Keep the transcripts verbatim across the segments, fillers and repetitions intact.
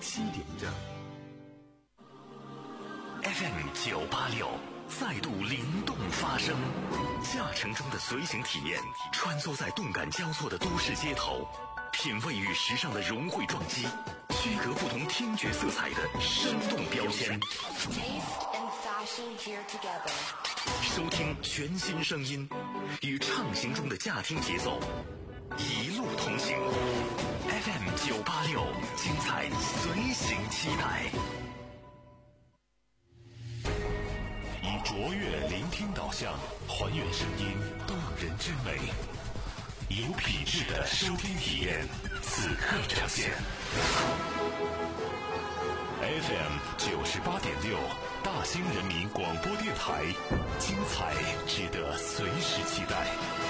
七点整。F M 九八六再度灵动发声，驾乘中的随行体验，穿梭在动感交错的都市街头，品味与时尚的融汇撞击，区隔不同听觉色彩的生动标签。收听全新声音，与畅行中的驾听节奏，一路同行。F M 九八六，精彩随行期待。以卓越聆听导向，还原声音动人之美，有品质的收听体验，此刻呈现。F M 九十八点六，大兴人民广播电台，精彩值得随时期待。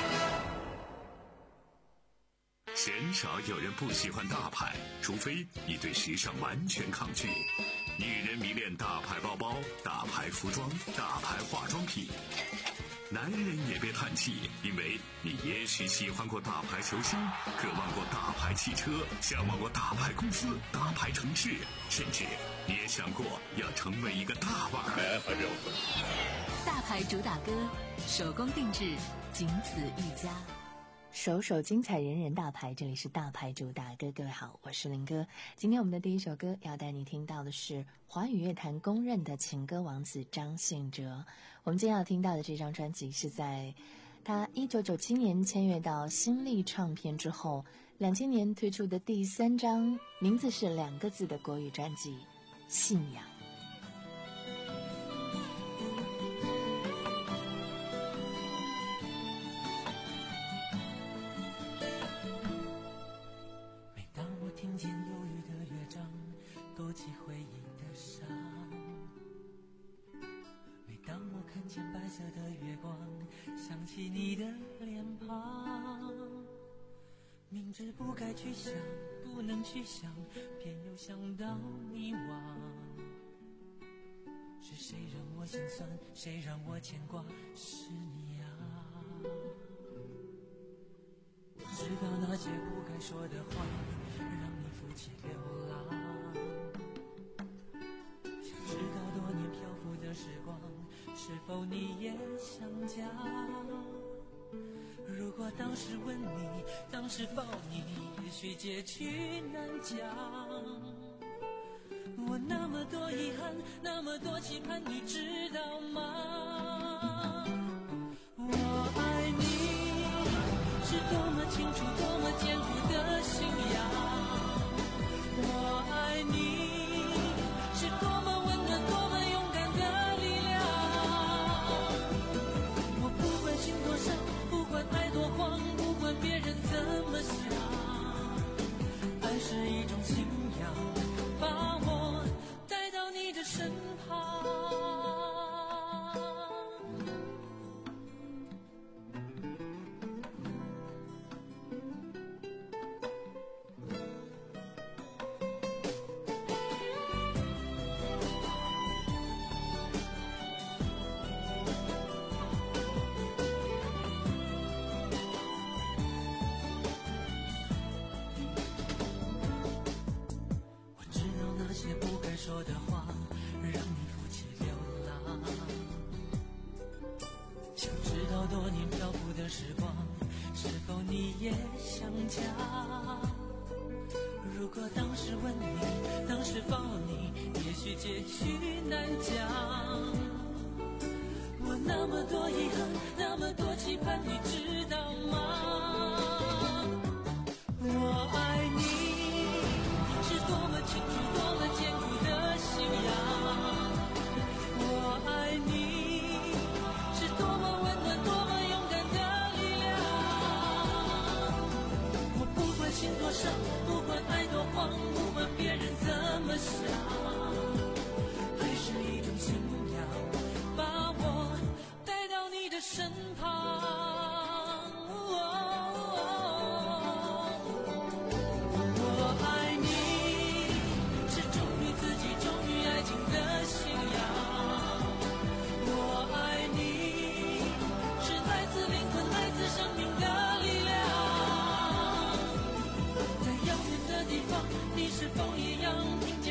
鲜少有人不喜欢大牌，除非你对时尚完全抗拒。女人迷恋大牌包包、大牌服装、大牌化妆品。男人也别叹气，因为你也许喜欢过大牌球星，渴望过大牌汽车，向往过大牌公司、大牌城市，甚至你也想过要成为一个大腕儿。 大牌主打歌，手工定制，仅此一家。 首首精彩人人大牌，这里是大牌主打歌。各位好，我是林哥。今天我们的第一首歌要带你听到的是华语乐坛公认的情歌王子张信哲。我们今天要听到的这张专辑是在他一九九七年签约到新力唱片之后，两千年推出的第三张名字是两个字的国语专辑《信仰》。 勾起回忆的伤，每当我看见白色的月光，想起你的脸庞，明知不该去想，不能去想，偏又想到迷惘。是谁让我心酸，谁让我牵挂，是你啊。我知道那些不该说的话，让你负气流浪，直到多年漂浮的时光，是否你也想家？如果当时吻你，当时抱你，也许结局难讲。我那么多遗憾，那么多期盼，你知道吗？我爱你是多么清楚，多么坚固的信仰。我爱你是多么温暖，多么勇敢的力量。我不管心多伤，不管爱多慌，不管别人怎么想，爱是一种信仰，把我带到你的身旁。说的话让你负气流浪，想知道多年漂浮的时光，是否你也想家？如果当时吻你，当时抱你，也许结局难讲。我那么多遗憾，那么多期盼，你知道吗？我爱你是多么清楚，多么坚固的信仰。我爱你是多么温暖，多么勇敢的力量。我不管心多伤，不管爱多慌，不管别人怎么想，爱是一种信仰，把我带到你的身旁。你是否一样听见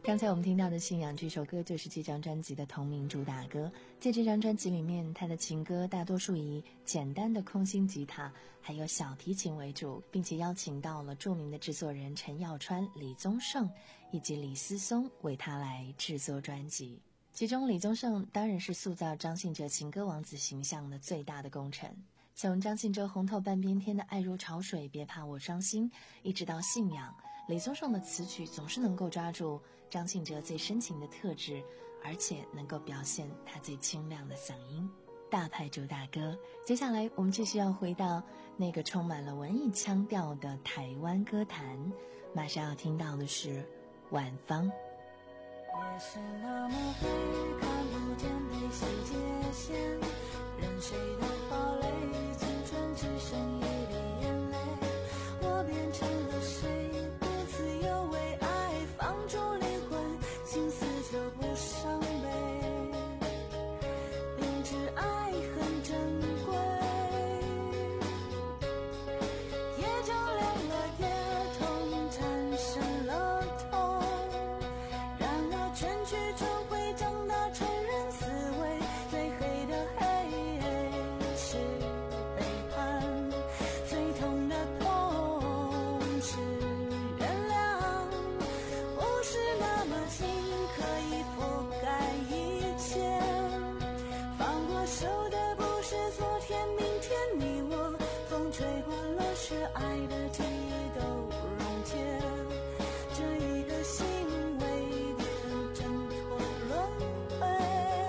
刚才我们听到的《信仰》这首歌就是这张专辑的同名主打歌。在这张专辑里面，他的情歌大多数以简单的空心吉他还有小提琴为主，并且邀请到了著名的制作人陈耀川、李宗盛以及李思松为他来制作专辑。其中李宗盛当然是塑造张信哲情歌王子形象的最大的功臣。从张信哲红透半边天的爱如潮水，别怕我伤心，一直到信仰，李宗盛的词曲总是能够抓住张信哲最深情的特质，而且能够表现他最清亮的嗓音。大牌主打歌，接下来我们继续要回到那个充满了文艺腔调的台湾歌坛，马上要听到的是晚芳。 夜是那么黑，看不见悲喜界限，任谁都堡垒，青春只剩一滴眼泪，我变成了谁，不自由为爱放逐灵魂，心思就不伤悲，明知爱很珍贵，夜照亮了夜痛，产生了痛，然而全剧终会长大成人思维，最黑的黑是背叛，最痛的痛是原谅，不是那么轻可以覆盖一切，放过手的不是昨天明天，你我风吹过了雪，爱的记忆都溶解，这一个心为点挣脱轮回。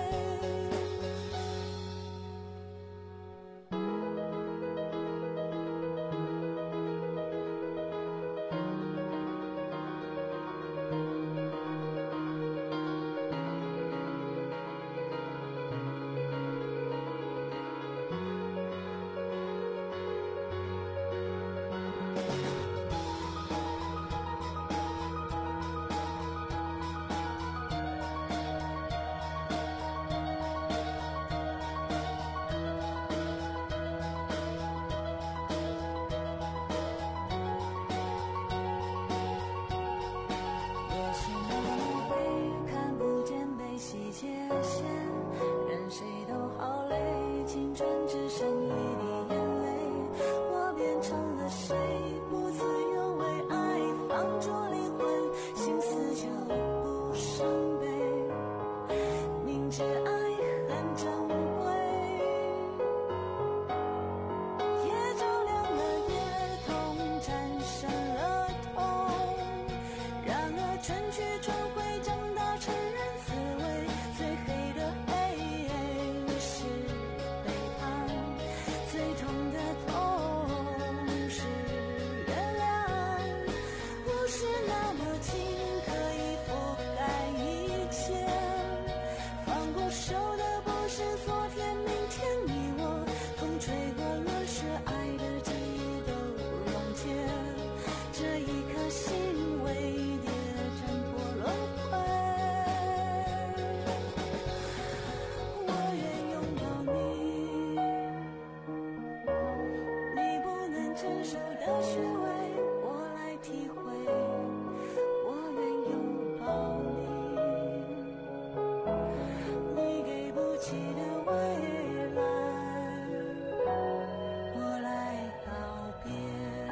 夜是那么灰，看不见悲喜界限，任谁都好累，青春只剩一滴眼泪，我变成了谁，不自由为爱放逐灵魂，心思就不伤悲，明知爱很珍贵，夜照亮了夜痛，产生了痛，然而全剧终会长大成人思维，最黑的黑是背叛，最痛的痛是原谅，不是那么轻可以覆盖一切，放过手的不是昨天明天，你我风吹过了雪，爱的记忆都溶解，这一颗心为跌挣脱轮回，我愿拥抱你，你不能承受的虚伪，我来体会，我愿拥抱你，你给不起的未来，我来告别。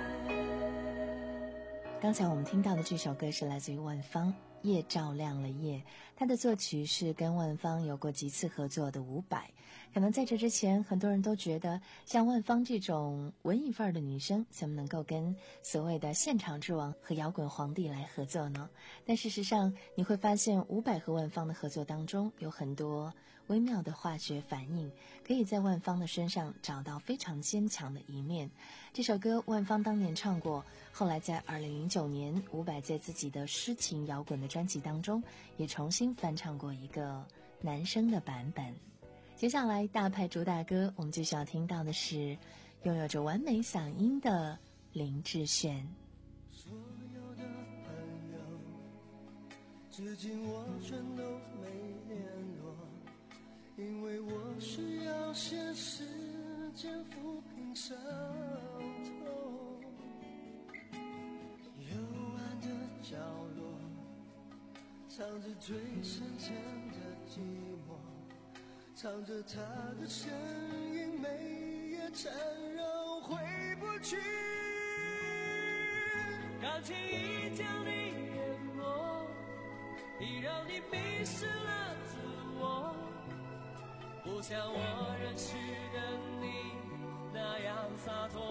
刚才我们听到的这首歌是来自于万芳，《夜照亮了夜》，他的作曲是跟万芳有过几次合作的伍佰。可能在这之前，很多人都觉得像万芳这种文艺范儿的女生，怎么能够跟所谓的现场之王和摇滚皇帝来合作呢？但事实上，你会发现伍佰和万芳的合作当中有很多微妙的化学反应，可以在万芳的身上找到非常坚强的一面。这首歌万芳当年唱过，后来在二零零九年，伍佰在自己的诗情摇滚的专辑当中也重新翻唱过一个男生的版本。接下来大牌主打歌，我们继续要听到的是拥有着完美嗓音的林志炫。 所有的朋友，至今我全都没联络，因为我需要些时间抚平伤痛。幽暗的角落， 唱着最深沉的寂寞，唱着他的声音，每夜缠绕回不去。 感情已将你淹没，已让你迷失了自我，不像我认识的你那样洒脱。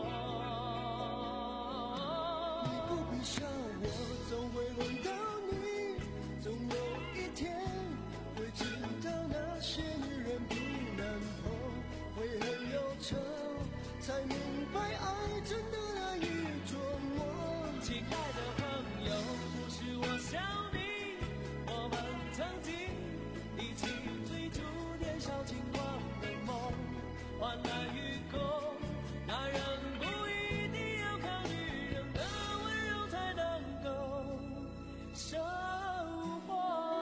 你不必笑我，总会轮到你，总有一天会知道那些女人不能碰，会很忧愁，才明白爱真的难以捉摸。 亲爱的朋友，不是我想你，我们曾经一起追逐年少轻狂的梦，患难与共，男人不一定要靠女人的温柔才能够生活。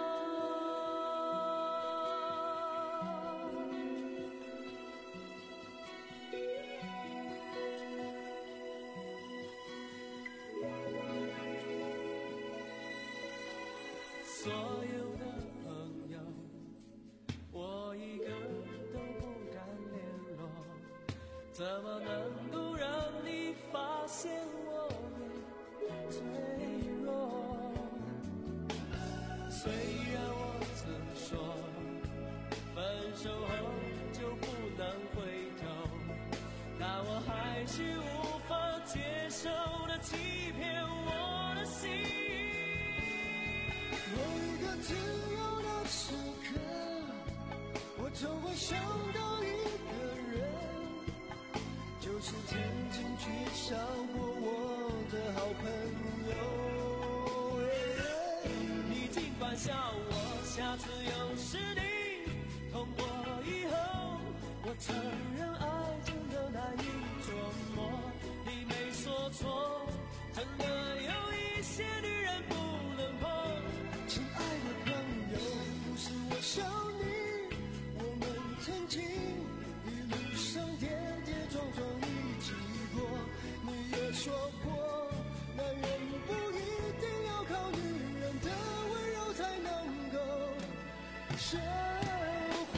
所有的朋友，我一个都不敢联络，怎么能够让你发现我的脆弱？虽然我曾说分手后就不能回头，但我还是无法接受的欺骗我的心。 有一个自由的时刻，我总会想到一个人，就是曾经取笑过我的好朋友。 你尽管笑我，下次又是你痛过以后，我承认爱真的难以捉摸。你没说错，真的有一些女人不能碰。 亲爱的朋友，不是我笑你，我们曾经一路上跌跌撞撞一起过。你也说过，男人不一定要靠女人的温柔才能够生活。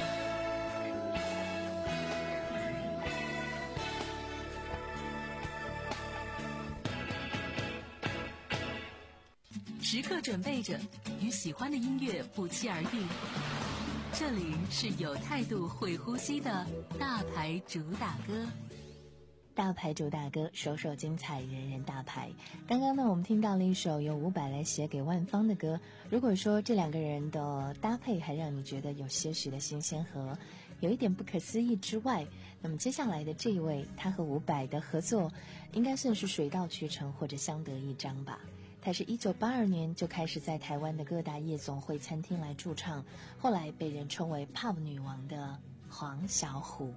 时刻准备着，与喜欢的音乐不期而遇。这里是有态度、会呼吸的大牌主打歌。 大牌主打歌，首首精彩，人人大牌。刚刚呢，我们听到了一首由伍佰来写给万芳的歌。如果说这两个人的搭配还让你觉得有些许的新鲜和有一点不可思议之外，那么接下来的这一位，他和伍佰的合作，应该算是水到渠成或者相得益彰吧。他是一九八二年就开始在台湾的各大夜总会餐厅来驻唱，后来被人称为 pub 女王的黄小琥。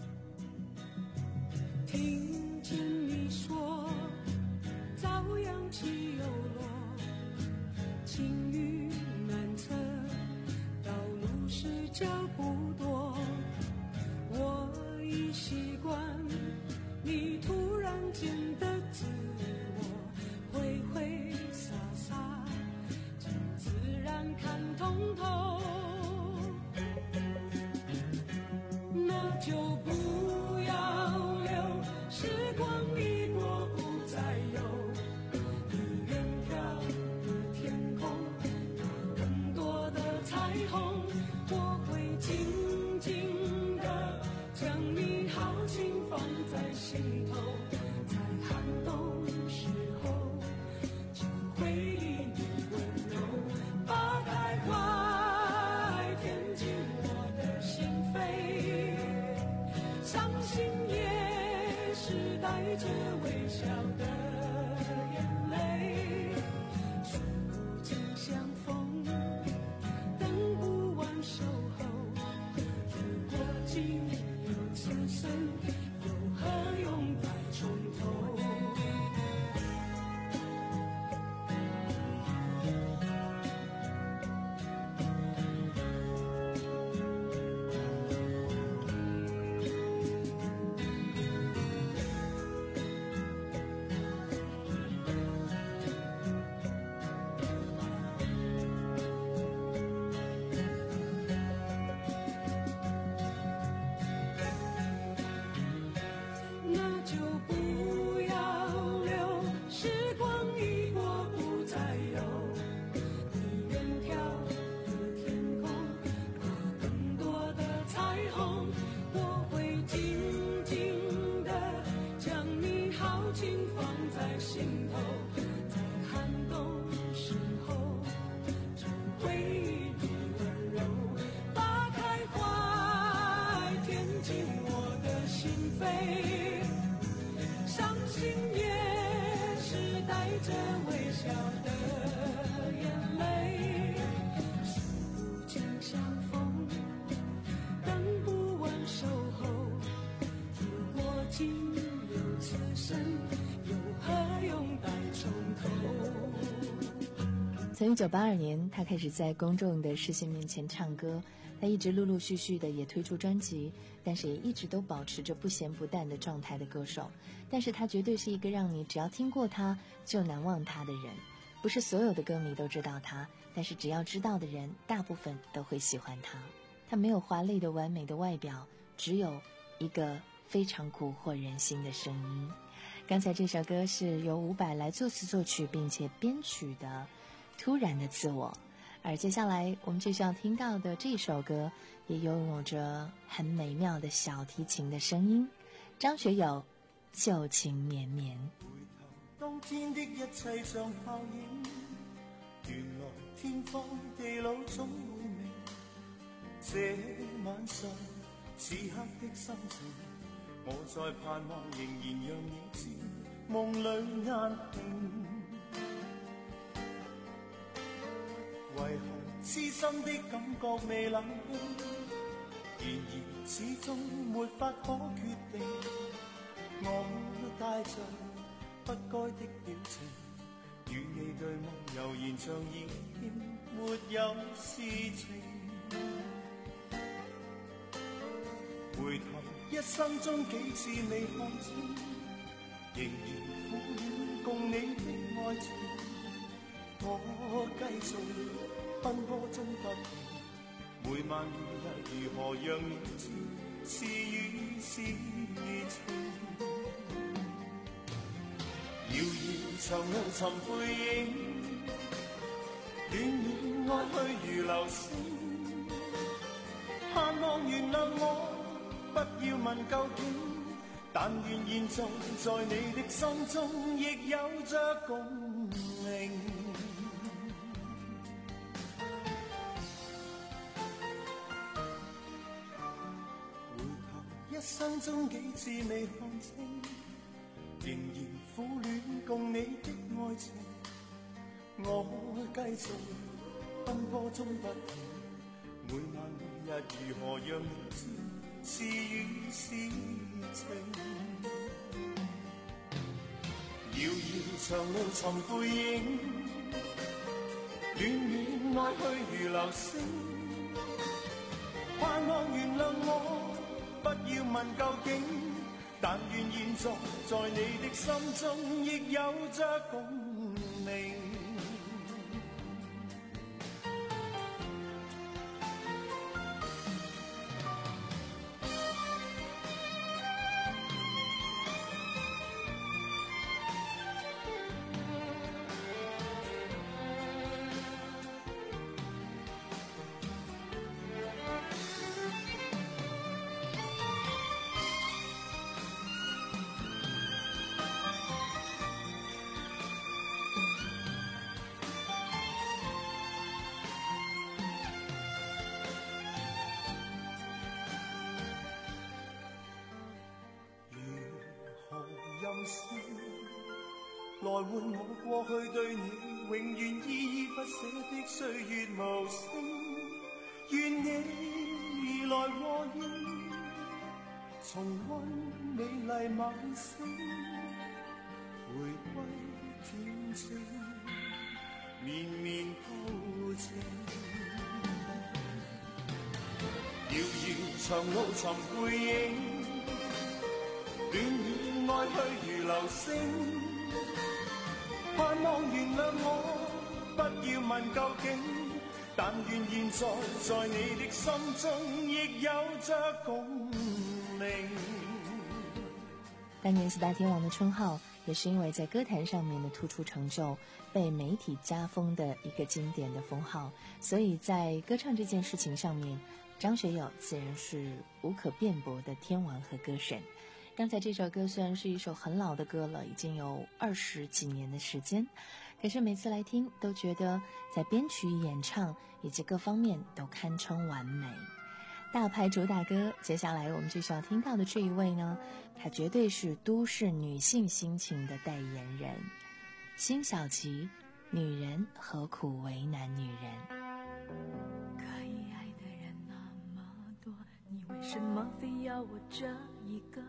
听见你说朝阳起又落，晴雨难测，道路是脚步多，我已习惯你突然间的自我，挥挥洒洒将自然看通透，那就不要留时光一过不再有，你远眺的天空那更多的彩虹，我会静静地将你好情放在心头，在寒冬时候就回忆你温柔，把开怀填进我的心扉，伤心也是带着微笑的眼泪，数不尽相逢，等不完守候，如果寂寞有此生，又何用再从头。 着微笑的眼泪，数不尽相逢，等不完守候。如果仅有此生，又何用待从头？ 从一九八二年，他开始在公众的视线面前唱歌，他一直陆陆续续的也推出专辑，但是也一直都保持着不咸不淡的状态的歌手。但是他绝对是一个让你只要听过他就难忘他的人。不是所有的歌迷都知道他，但是只要知道的人，大部分都会喜欢他。他没有华丽的完美的外表，只有一个非常蛊惑人心的声音。刚才这首歌是由伍佰来作词作曲并且编曲的《突然的自我》，而接下来我们就需要听到的这首歌也拥有着很美妙的小提琴的声音。张学友《旧情绵绵》。 當天的一切像泡影，原來天荒地老總會明。這晚上此刻的心情，我在盼望仍然讓你知，夢裏壓平。為何痴心的感覺未冷冰？然而始終沒法可決定。我帶着不該的表情，與你對望悠然像已經沒有事情。回頭一生中幾次未看清，仍然苦戀共你的愛情。我繼續奔波中不停，每晚每日如何讓你知是與是情。遙遙長路尋背影，戀戀愛去如流星。盼望原諒我，不要問究竟，但願現在在你的心中亦有着共鳴。回頭一生中幾次未看清，仍然苦戀共你的愛情。我繼續奔波中不停，每晚每日如何讓你知是與是情。遙遙長路尋背影，戀戀愛去如流星。盼望原諒我，不要問究竟，但願現在在你的心中亦有着共鳴。來換我過去對你永遠依依不捨的歲月無聲，願你來和應，重溫美麗晚星，回歸恬靜，綿綿柔情。遙遙長路尋背影，戀戀愛去如流星。盼望原諒我，不要問究竟，但願現在在你的心中亦有着共鳴。 当年四大天王的称号，也是因为在歌坛上面的突出成就，被媒体加封的一个经典的封号。所以在歌唱这件事情上面，张学友自然是无可辩驳的天王和歌神。刚才这首歌虽然是一首很老的歌了，已经有二十几年的时间，可是每次来听都觉得在编曲、演唱以及各方面都堪称完美。大牌主打歌，接下来我们就需要听到的这一位呢，她绝对是都市女性心情的代言人。 辛晓琪，女人何苦为难女人。 可以爱的人那么多，你为什么非要我这一个？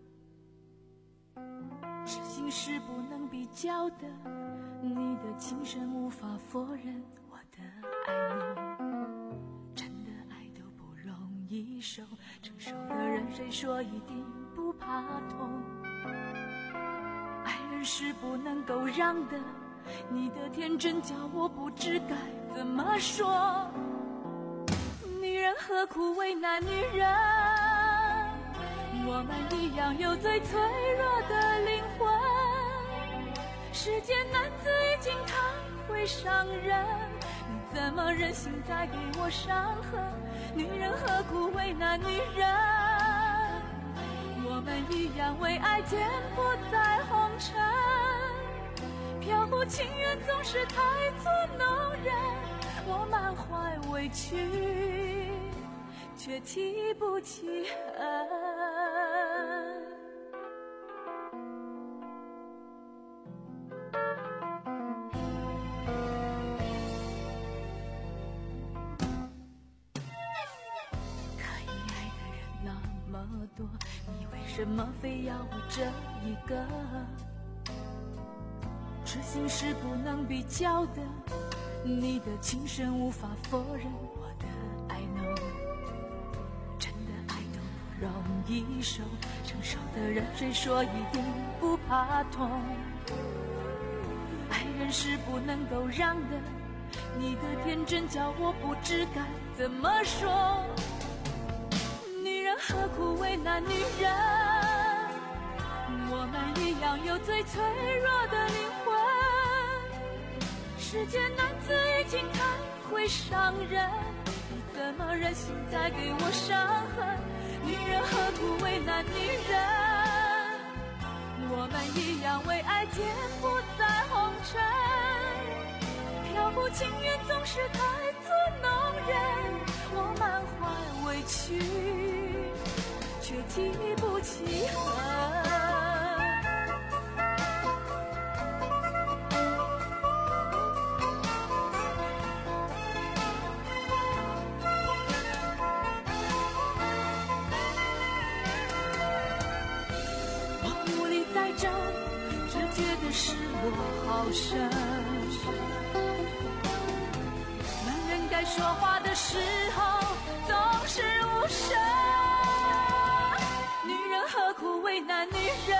痴心是不能比较的，你的情深无法否认我的爱你。真的爱都不容易受，成熟的人谁说一定不怕痛？爱人是不能够让的，你的天真叫我不知该怎么说。女人何苦为难女人？我们一样有最脆弱的灵魂。世间男子已经太会伤人，你怎么忍心再给我伤痕？女人何苦为难女人？我们一样为爱颠簸在红尘。飘忽情缘总是太作弄人，我满怀委屈却提不起恨。可以爱的人那么多，你为什么非要我这一个？痴心是不能比较的，你的情深无法否认我的爱浓。真的爱都不容易受，成熟的人谁说一定不怕痛？爱人是不能够让的，你的天真叫我不知该怎么说。女人何苦为难女人？我们一样有最脆弱的灵魂。世间男子已经太会伤人，你怎么忍心再给我伤痕？女人何苦为难女人？我们一样为爱颠簸在红尘。飘忽情缘总是太作弄人，我满怀委屈却提不起恨。是我好深，男人该说话的时候总是无声。女人何苦为难女人？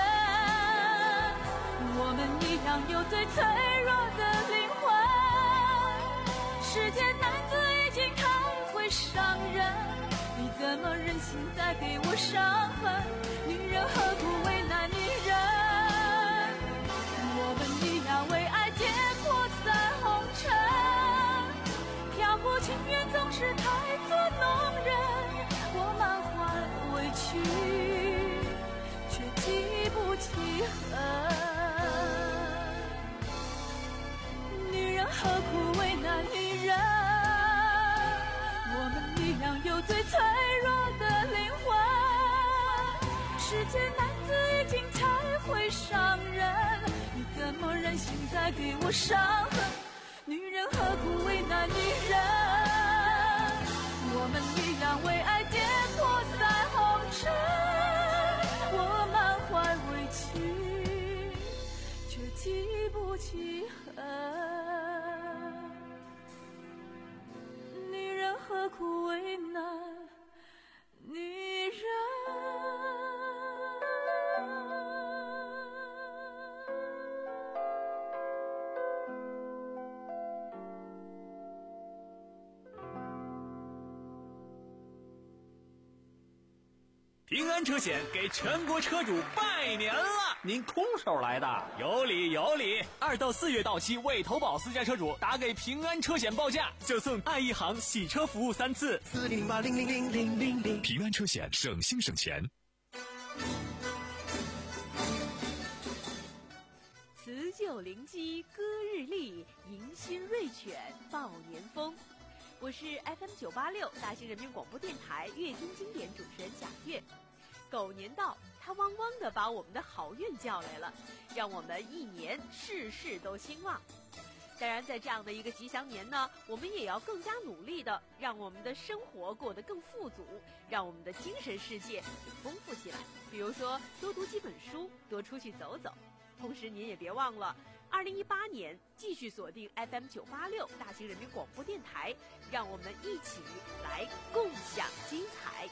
我们一样有最脆弱的灵魂。世间男子已经太会伤人，你怎么忍心再给我伤痕？女人何苦为难女人？我们一样为爱颠簸在红尘。飘忽情缘总是太作弄人，我满怀委屈却提不起恨。女人何苦为难女人？我们一样有最脆弱的灵魂。世间男子已经太会伤人，你怎么忍心再给我伤痕？女人何苦为难女人？我们一样为爱颠簸在红尘。我满怀委屈却提不起恨。女人何苦为难女人？ 平安车险给全国车主拜年了！ 您空手来的？ 有理有理！二到四月到期未投保私家车主，打给平安车险报价，就送爱一行洗车服务三次。 四零八零零零零零零。 平安车险，省心省钱。 辞旧临机歌日丽，迎新瑞犬报年风。我是 F M 九八六大兴人民广播电台乐听经典主持人贾月。 狗年到，它汪汪地把我们的好运叫来了，让我们一年事事都兴旺。当然，在这样的一个吉祥年呢，我们也要更加努力的，让我们的生活过得更富足，让我们的精神世界丰富起来。比如说，多读几本书，多出去走走。同时，您也别忘了，二零一八年继续锁定 F M 九八六大型人民广播电台，让我们一起来共享精彩。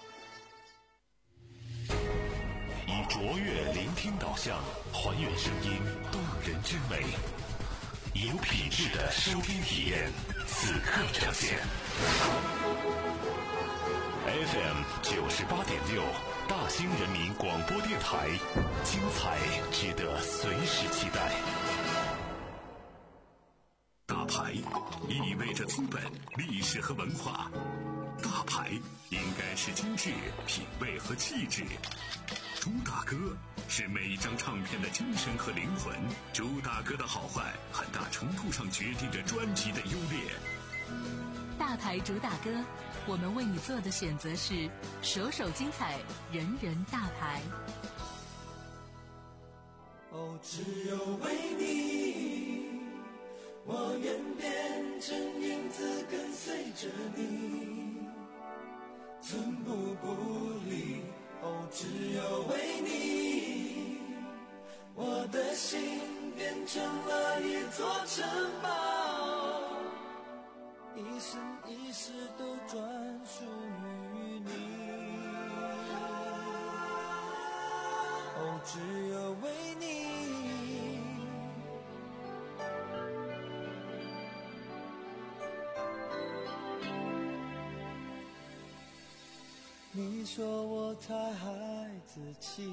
以卓越聆听导向，还原声音动人之美。有品质的收听体验，此刻呈现。F M 九十八点六，大兴人民广播电台，精彩值得随时期待。大牌意味着资本、历史和文化，大牌应该是精致、品味和气质。朱大哥是每一张唱片的精神和灵魂，朱大哥的好坏很大程度上决定着专辑的优劣。 大牌主打歌，我们为你做的选择是首首精彩，人人大牌。 哦，只有为你，我愿变成影子跟随着你，寸步不离。哦，只有为你，我的心变成了一座城堡，一生一世都专属于你。哦，只有为你。你说我太孩子气，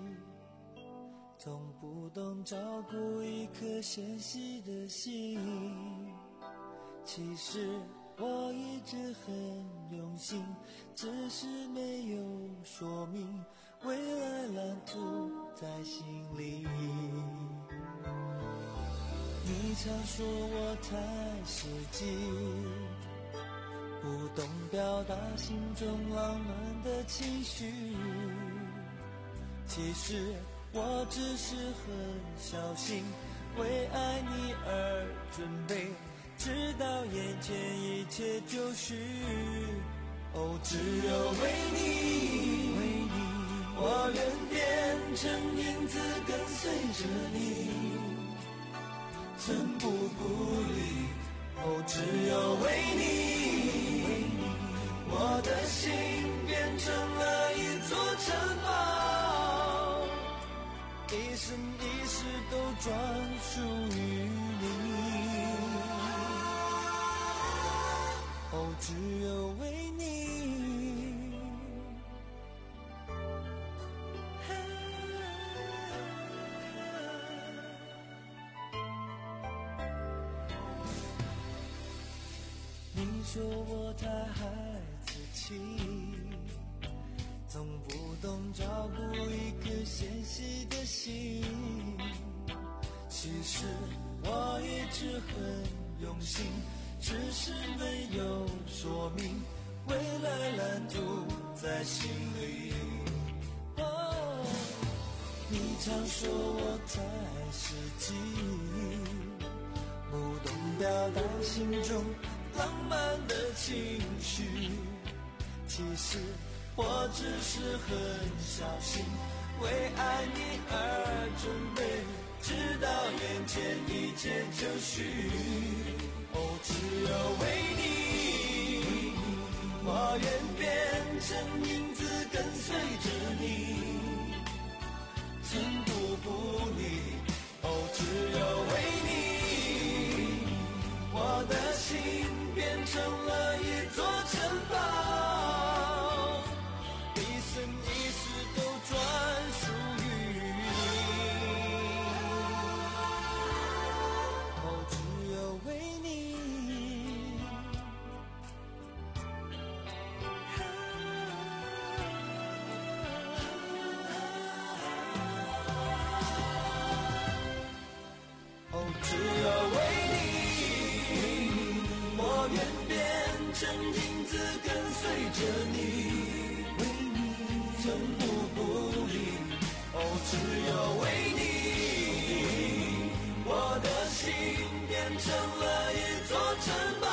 总不懂照顾一颗纤细的心。其实我一直很用心，只是没有说明未来蓝图在心里。你常说我太实际，不懂表达心中浪漫的情绪，其实我只是很小心，为爱你而准备，直到眼前一切就绪。哦，只有为你，为你，我愿变成影子跟随着你，寸步不离。哦，只有为你，我的心变成了一座城堡，一生一世都专属于你。哦，只有为你。你说我太孩子气，从不懂照顾一颗纤细的心。其实我一直很用心，只是没有说明未来蓝图在心里。哦，你常说我太实际，不懂表达心中浪漫的情绪，其实我只是很小心，为爱你而准备，直到眼前一切就绪。哦，只有为你，我愿变成影子跟随着你，寸步不离。哦，只有为你，我的心变成了一座城堡，一生一世都专属于你。哦，只有为你。 成了一座城堡，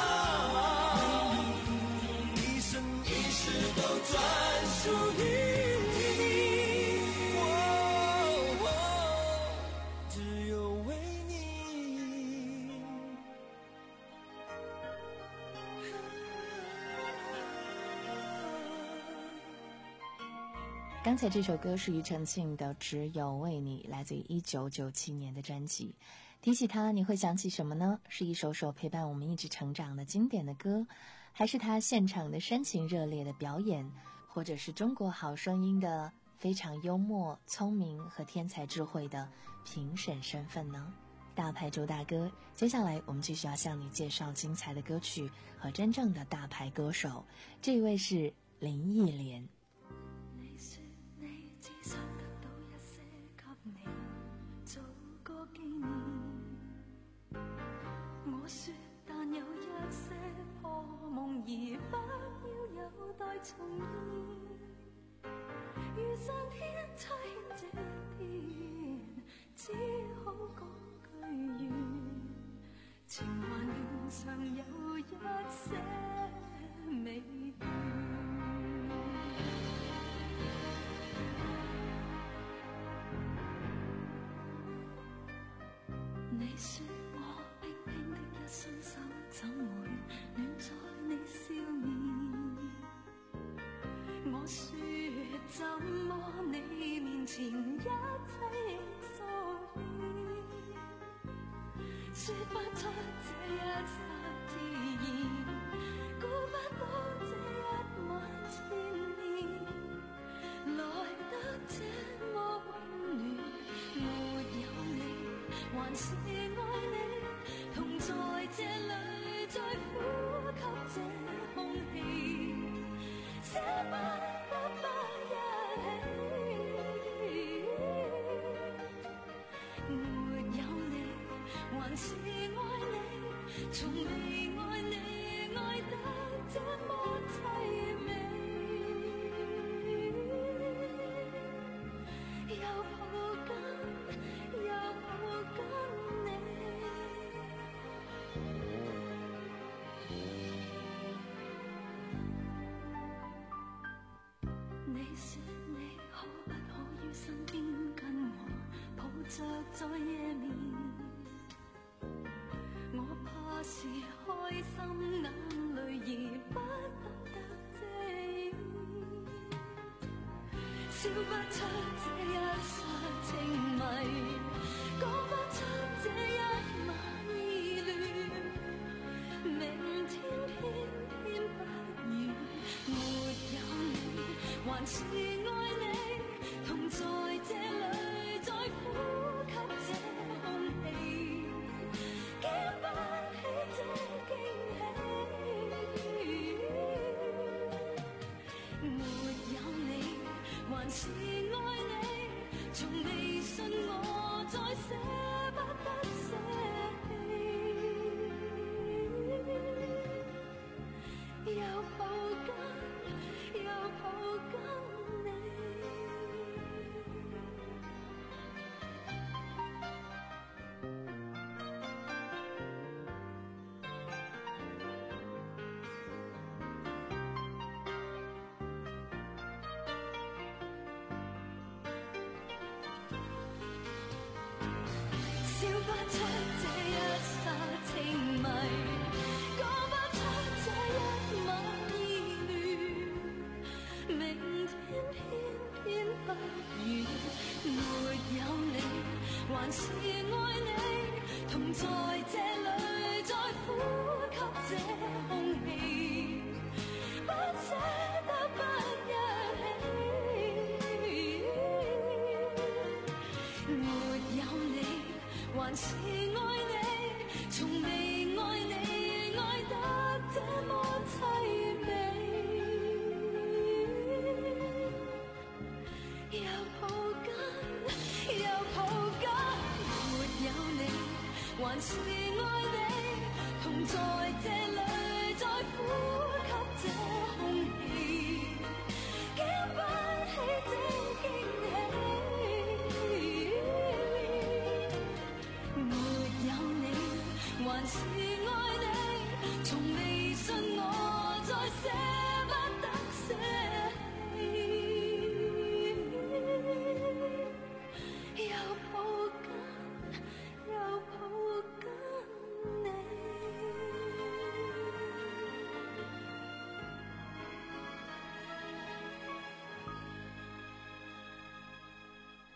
一生一世都专属于你，哦哦，只有为你。 刚才这首歌是庾澄庆的《只有为你》，来自于一九九七年的专辑。提起它，你会想起什么呢？是一首首陪伴我们一直成长的经典的歌，还是他现场的深情热烈的表演，或者是中国好声音的非常幽默、聪明和天才智慧的评审身份呢？大牌周大哥，接下来我们继续要向你介绍精彩的歌曲和真正的大牌歌手，这一位是林忆莲。 你說你只想得到一些給你做個紀念，我說但有一些破夢而不要有待重現，如上天差遣這天，只好講句願，情還連常有一些美願。你說我輕輕的一雙手怎會暖在你笑面，我說怎麼你面前一切亦疏遠，說不出這一剎自然，估不到這一晚千年來得這麼溫暖，沒有你還是愛你，同在這裏再呼吸這空氣，捨不得不一起，沒有你還是愛你，從未愛你愛得這麼淒美，又抱緊又抱緊你，你說你可不可於身邊跟我抱着在夜眠，我怕是開心眼淚而不懂得遮掩，笑不出這一剎情迷，講不出這一晚意亂，明天偏偏不遠，沒有你還是愛你，同在這裏再呼吸這空氣，經不起這驚喜，沒有你還是愛你，從未信我再捨不得捨棄，又抱緊又抱緊你。笑不出這一剎情迷，講不出這一晚意亂，明天偏偏不遠，沒有你還是愛你，同在這裏再呼吸這空氣，不捨得不一起，沒有你還是愛你，從未愛你愛得這麼淒美，又抱緊又抱緊，沒有你還是愛你，同在這裏再呼吸這空氣，經不起這驚喜，沒有你還是愛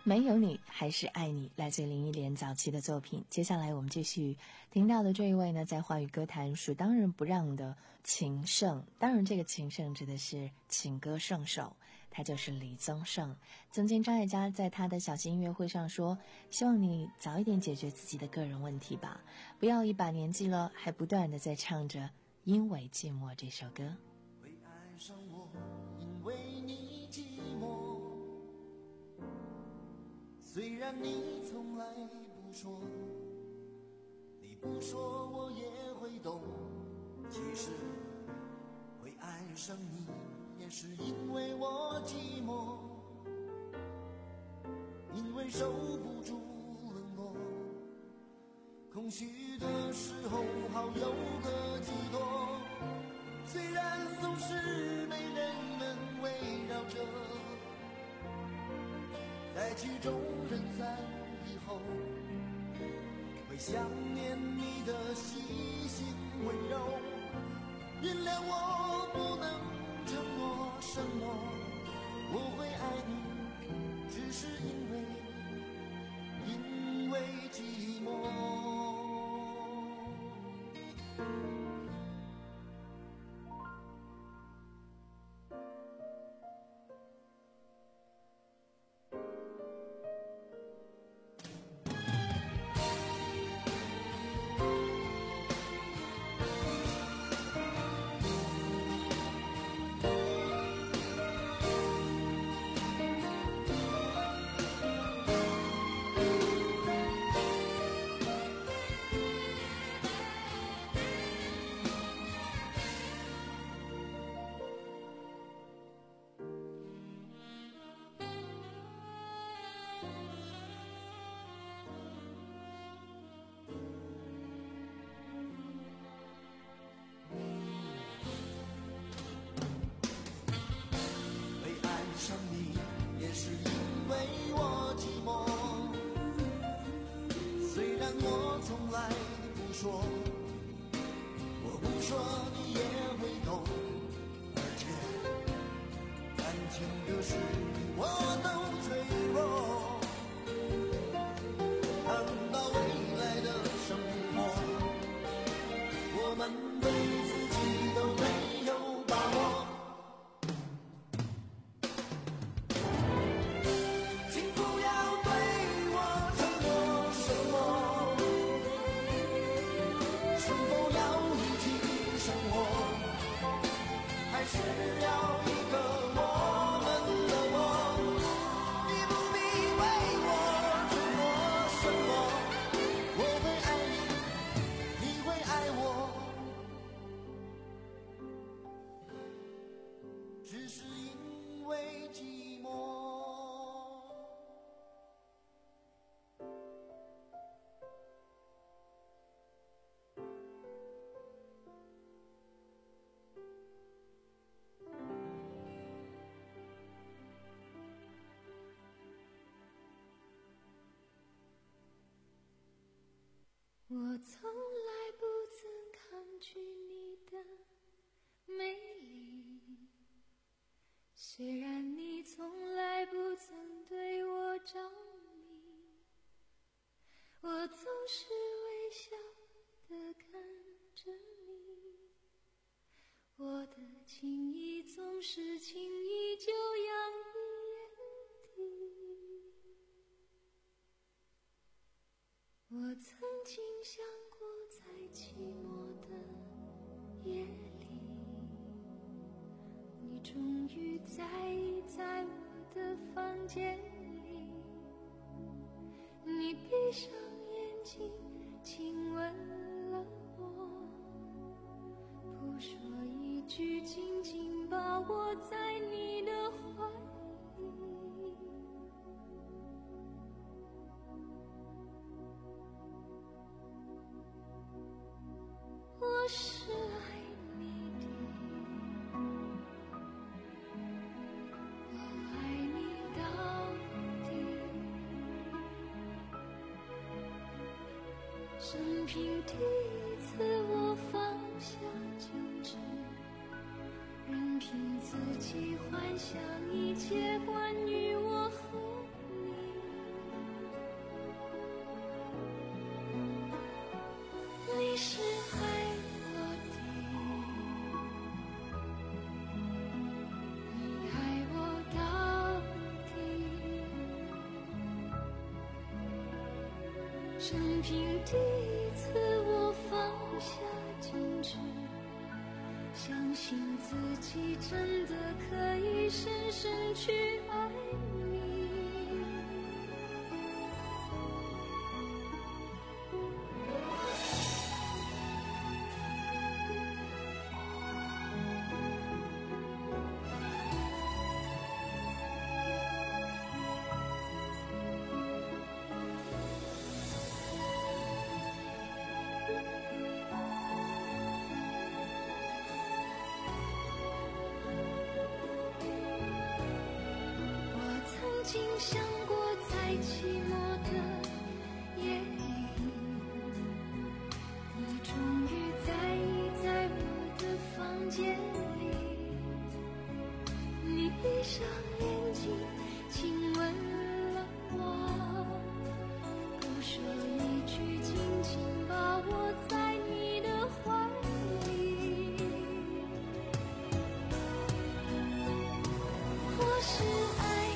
没有你还是爱你，来自林忆莲早期的作品。接下来我们继续听到的这一位呢，在华语歌坛数当仁不让的情圣，当然这个情圣指的是情歌圣手，他就是李宗盛。曾经张艾嘉在他的小型音乐会上说，希望你早一点解决自己的个人问题吧，不要一把年纪了还不断的在唱着因为寂寞这首歌。 会爱上我，因为你寂寞，虽然你从来不说，你不说我也会懂。其实会爱上你，也是因为我寂寞，因为受不住冷落，空虚的时候好有个寄托。虽然总是被人们围绕着，在曲终人散以后，会想念你的细心温柔。原谅我不能承诺什么，我会爱你，只是因为因为寂寞。上你也是因为我寂寞，虽然我从来不说，我不说你也会懂，而且感情的事我都脆弱，等到未来的生活，我们对自己都没有把握。 我从来不曾抗拒你的美丽，虽然你从来不曾对我着迷，我总是微笑地看着你，我的情意总是轻易就洋溢眼底。我曾经想过，在寂寞的夜里，你终于在意在我的房间里，你闭上眼睛亲吻了我，不说一句，紧紧把我在你的怀里。我是爱你的，我爱你到底。生平第一次我放下矜持，任凭自己幻想一切关于我和你。 生平第一次我放下矜持，相信自己真的可以深深去爱你。曾经想过在寂寞的夜里，你终于在意在我的房间里，你闭上眼睛亲吻了我，不说一句紧紧把我在你的怀里。我是爱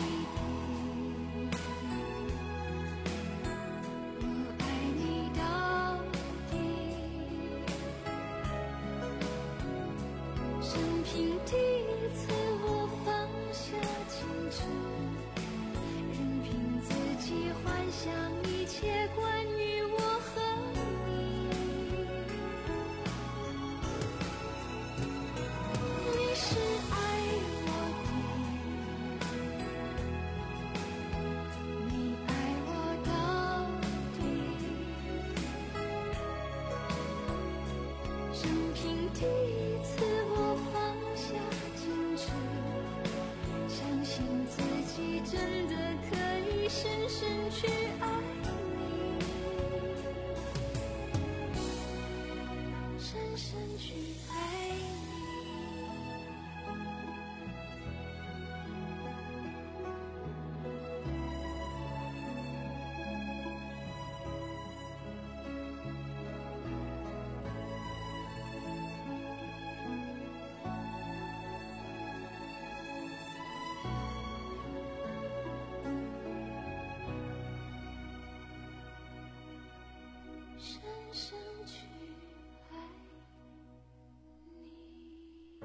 第一次我放下矜持，任凭自己幻想一切关于我和你。你是爱我的，你爱我到底，任凭第一次我放相信自己真的可以深深去爱你，深深去爱你。深深去爱你。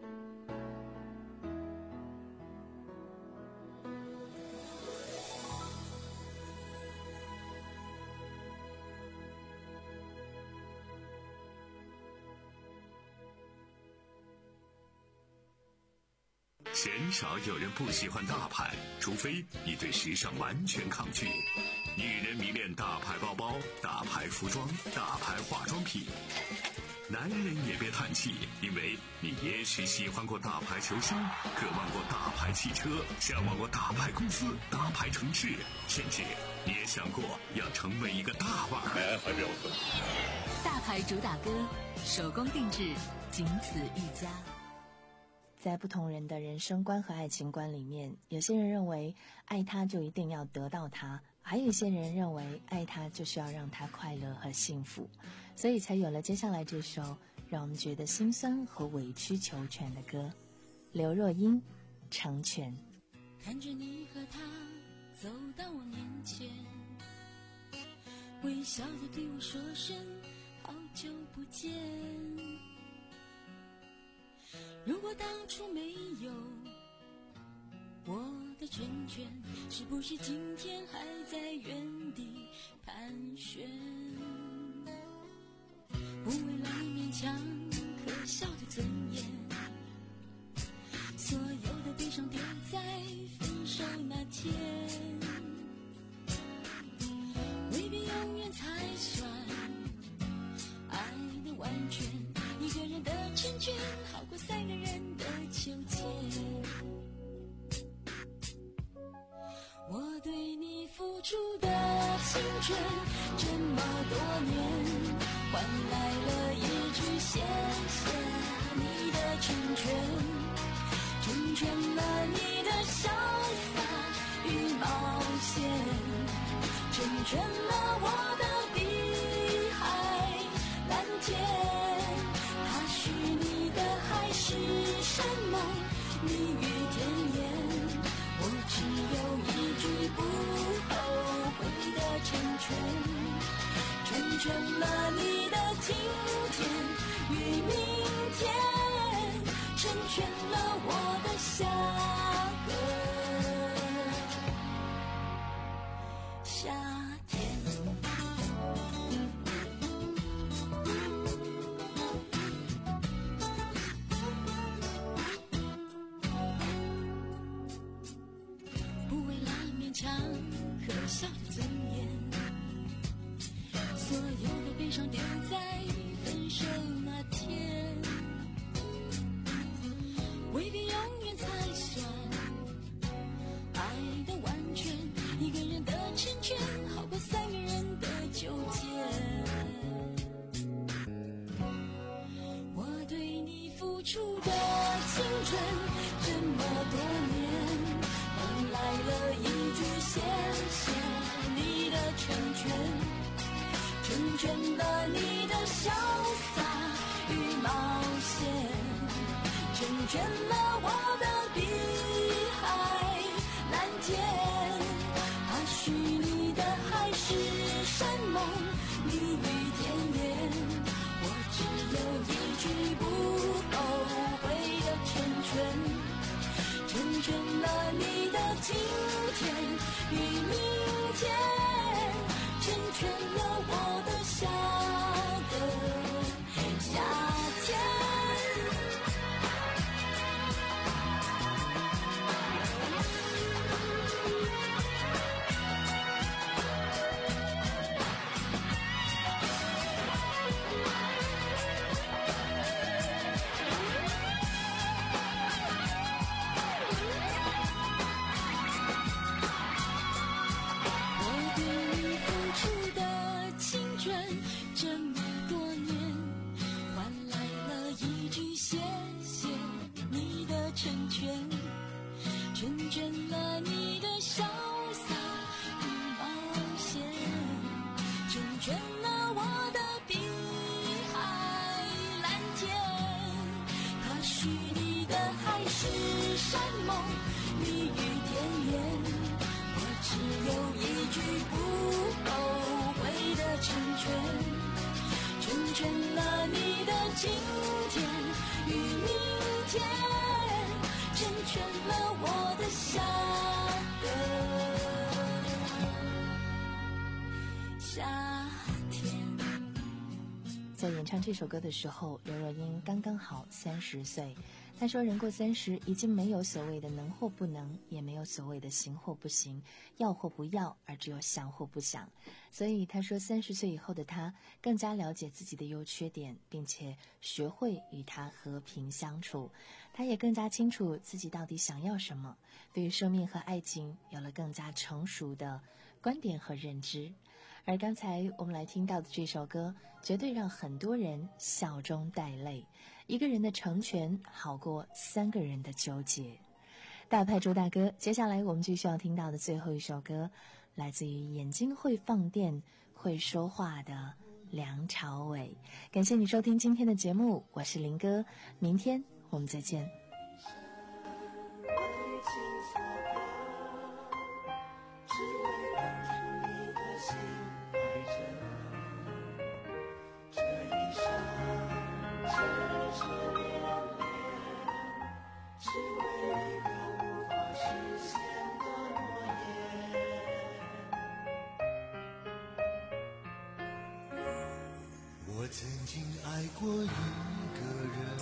鲜少有人不喜欢大牌，除非你对时尚完全抗拒。女人迷恋大牌包包、大牌服装、大牌化妆品。男人也别叹气，因为你也许喜欢过大牌球星，渴望过大牌汽车，向往过大牌公司、大牌城市，甚至你也想过要成为一个大腕。哎，还没有喝。 大牌主打歌，手工定制，仅此一家。 在不同人的人生观和爱情观里面，有些人认为爱他就一定要得到他，还有一些人认为爱他就是要让他快乐和幸福，所以才有了接下来这首让我们觉得心酸和委曲求全的歌。刘若英，成全。 看着你和他走到我面前，微笑着对我说声好久不见。如果当初没有我的成全，是不是今天还在原地盘旋？不为了你勉强可笑的尊严，所有的悲伤丢在分手那天，未必永远才算爱的完全，一个人的成全好过三个人的纠结。我对你付出的青春这么多年，换来了一句谢谢你的成全，成全了你的潇洒与冒险，成全了我的碧海蓝天。它是你的海誓山盟，蜜语甜言，我只有一句不后悔的成全，成全了你的今天与明天，成全了我的下个夏天。不为了勉强可笑的尊严，所有的悲伤丢在分手那天，未必永远才算爱的完全，一个人的成全好过三个人的纠结。我对你付出的青春这么多年，换来了一句谢谢你的成全，成全了你的潇洒与冒险，成全了我的碧海蓝天。它虚拟的海誓山盟，蜜语甜言，我只有一句不后悔的成全，成全了你的今天与明天，成全了我的下个夏天。这么多年，换来了一句谢谢你的成全，成全了你的潇洒与冒险，成全了我的碧海蓝天。它虚拟的海誓山盟，蜜语甜言，我只有一句不后悔的成全，成全了你的今天与明天，成全了我的下个夏天。 在演唱这首歌的时候，刘若英刚刚好三十岁。她说人过三十，已经没有所谓的能或不能，也没有所谓的行或不行，要或不要，而只有想或不想。所以她说三十岁以后的她更加了解自己的优缺点，并且学会与它和平相处。她也更加清楚自己到底想要什么，对于生命和爱情有了更加成熟的观点和认知。而刚才我们来听到的这首歌，绝对让很多人笑中带泪。一个人的成全好过三个人的纠结。大派周大哥，接下来我们就需要听到的最后一首歌，来自于眼睛会放电会说话的梁朝伟。感谢你收听今天的节目，我是林哥，明天我们再见。 我曾经爱过一个人，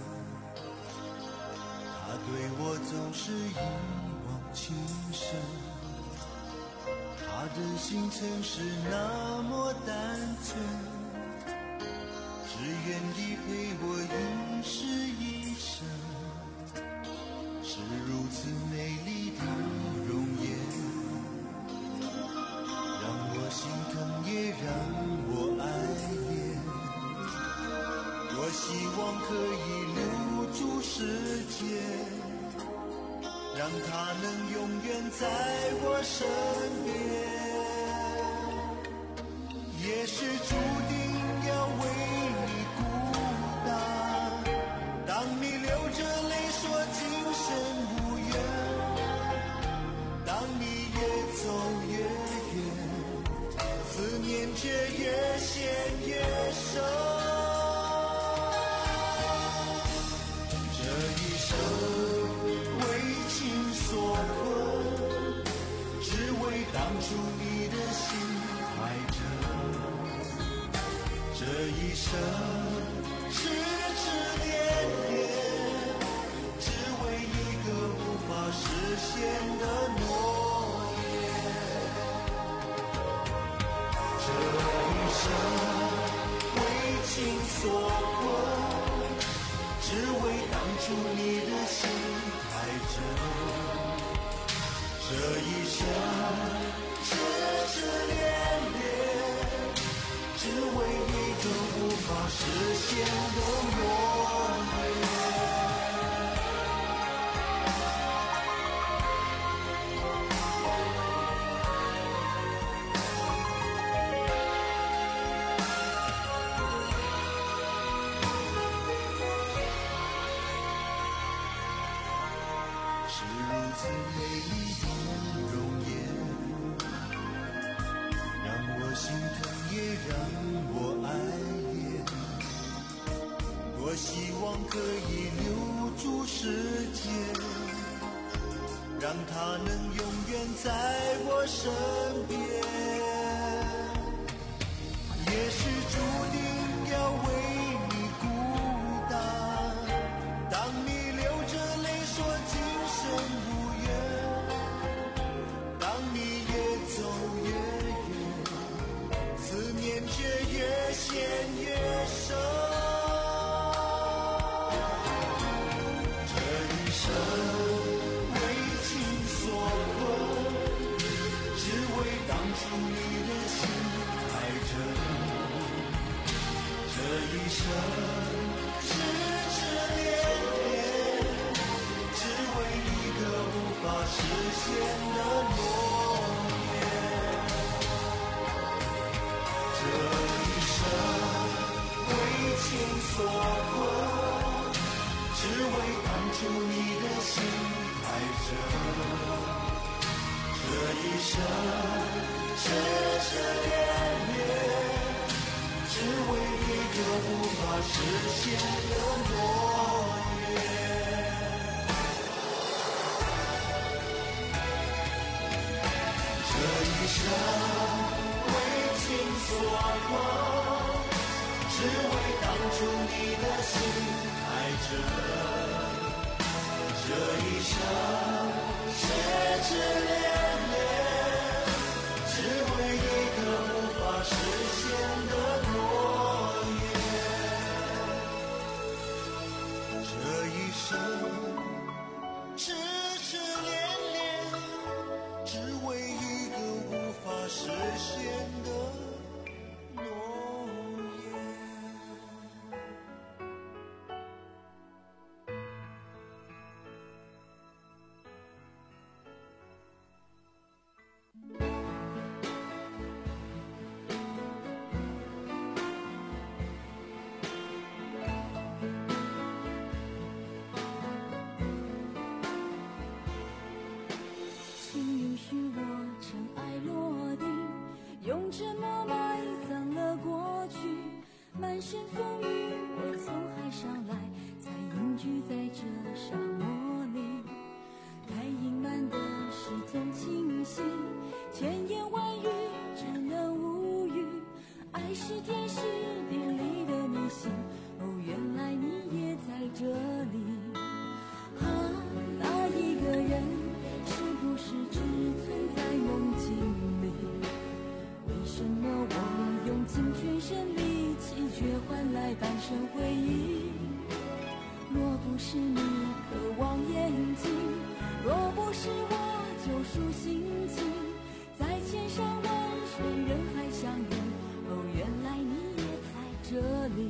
他对我总是一往情深，他的心曾是那么单纯，只愿意陪我一世一生，是如此美丽的容颜，让我心疼也让我爱恋。我希望可以留住世界，让它能永远在我身边。也是注定要为你孤单，当你流着泪说今生无缘，当你越走越远， 越陷越深。这一生为情所困，只为当初你的心太真。这一生痴痴恋恋，只为一个无法实现的诺言。这一生为情所困，只为当初你的心太真。这一生痴痴恋恋，只为一个无法实现的诺言。是如此美丽的容颜，让我心疼也让我爱恋。多希望可以留住时间，让它能永远在我身边。也是注定要为你孤单，当你流着泪说今生无缘，当你越走越远，思念却越陷越深。这一生为情所困，只为当初你的心太真。这一生痴痴恋恋，只为一个无法实现的诺言。这一生为情所困，只为当初你的心太真。这一生痴痴恋恋，只为一个无法实现的诺言。这一生为情所困，只为当初你的心太真。这一生痴痴恋恋，只为一个无法实现的诺言。这一生痴痴恋恋，只为一个无法实现的诺言。 请允许我尘埃落定，用沉默埋葬了过去。满身风雨，我从海上来，才隐居在这沙漠里。该隐瞒的事总清晰，千言万语只能无语。爱是天时地利的迷信，哦，原来你也在这里。啊，那一个人是不是只存在梦境里？为什么我用尽全身力气，却换来半生回忆？若不是你渴望眼睛，若不是我救赎心情，在千山万水人海相遇，哦，原来你也在这里。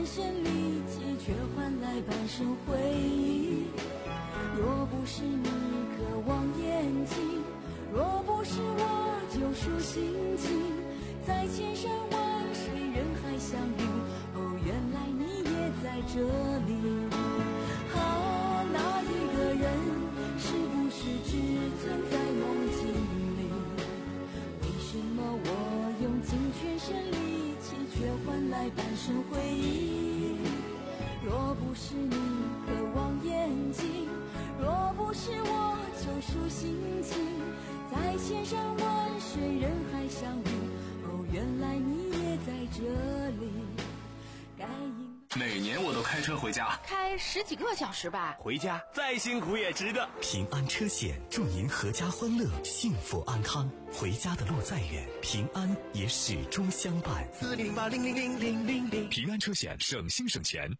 身力气，却换来半生回忆。若不是你渴望眼睛，若不是我救赎心情，在千山万水人海相遇，哦，原来你也在这里。啊，那一个人是不是只存在梦境里？为什么我用尽全身力气，却换来半生回忆？若不是你渴望眼睛，若不是我救赎心情，在千山万水人海相遇，哦，原来你也在这里。该应每年我都开车回家， 开十几个小时吧。 回家再辛苦也值得。 平安车险祝您阖家欢乐，幸福安康。回家的路再远，平安也始终相伴。 四零八零零零零零零， 平安车险，省心省钱。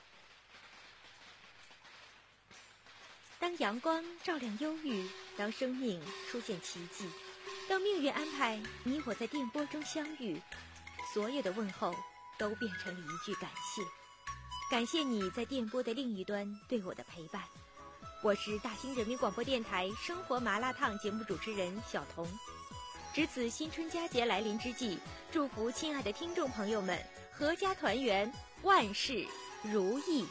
当阳光照亮忧郁，当生命出现奇迹，当命运安排你我在电波中相遇，所有的问候都变成了一句感谢。感谢你在电波的另一端对我的陪伴。我是大兴人民广播电台生活麻辣烫节目主持人小彤。值此新春佳节来临之际，祝福亲爱的听众朋友们阖家团圆，万事如意。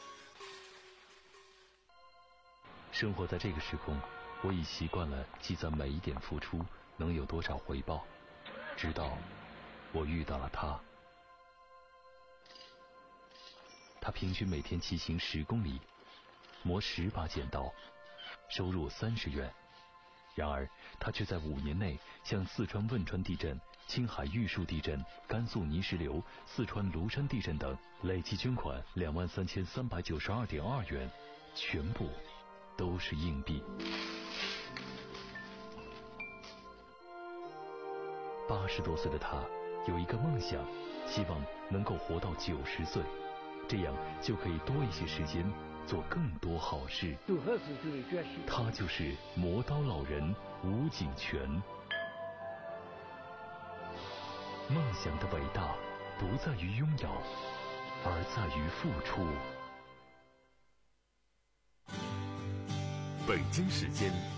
生活在这个时空，我已习惯了计算每一点付出能有多少回报，直到我遇到了他。他平均每天骑行十公里，磨十把剪刀，收入三十元。然而他却在五年内向四川汶川地震、青海玉树地震、甘肃泥石流、四川庐山地震等累计捐款两万三千三百九十二点二元，全部都是硬币。八十多岁的他有一个梦想，希望能够活到九十岁，这样就可以多一些时间做更多好事。他就是磨刀老人吴景全。梦想的伟大不在于拥有，而在于付出。 北京时间